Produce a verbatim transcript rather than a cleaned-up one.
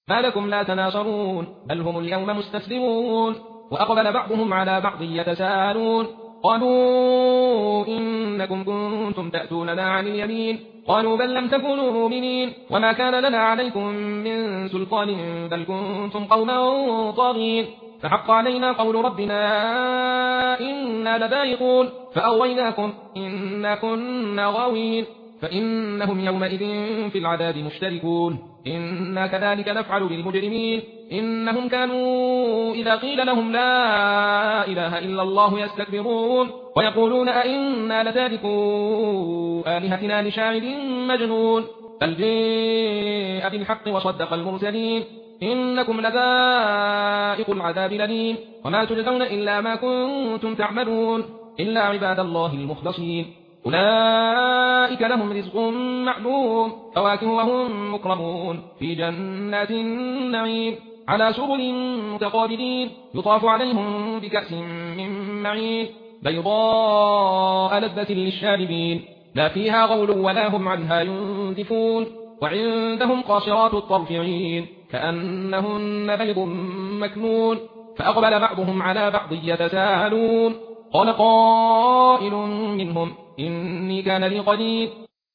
ما لكم لا تناصرون بل هم اليوم مستسلمون وأقبل بعضهم على بعض يتساءلون قالوا إنكم كنتم تأتوننا عن اليمين قالوا بل لم تكونوا مؤمنين وما كان لنا عليكم من سلطان بل كنتم قوما طاغين فحق علينا قول ربنا إنا لذائقون فأغويناكم إنا كنا غاوين فإنهم يومئذ في العذاب مشتركون إنا كذلك نفعل بالمجرمين إنهم كانوا إذا قيل لهم لا إله إلا الله يستكبرون ويقولون أئنا لتاركو آلهتنا لشاعر مجنون بل جاء بالحق وصدق المرسلين إنكم لذائق العذاب الأليم وما تجزون إلا ما كنتم تعملون إلا عباد الله المخلصين أولئك لهم رزق معلوم فواكه وهم مكرمون في جنات النعيم على سرر متقابلين يطاف عليهم بكأس من معين بيضاء لذة للشاربين لا فيها غول ولا هم عنها ينزفون وعندهم قاصرات الطرف عين كأنهن بيض مكنون فأقبل بعضهم على بعض يتساءلون قال قائل منهم إني كان لي قرين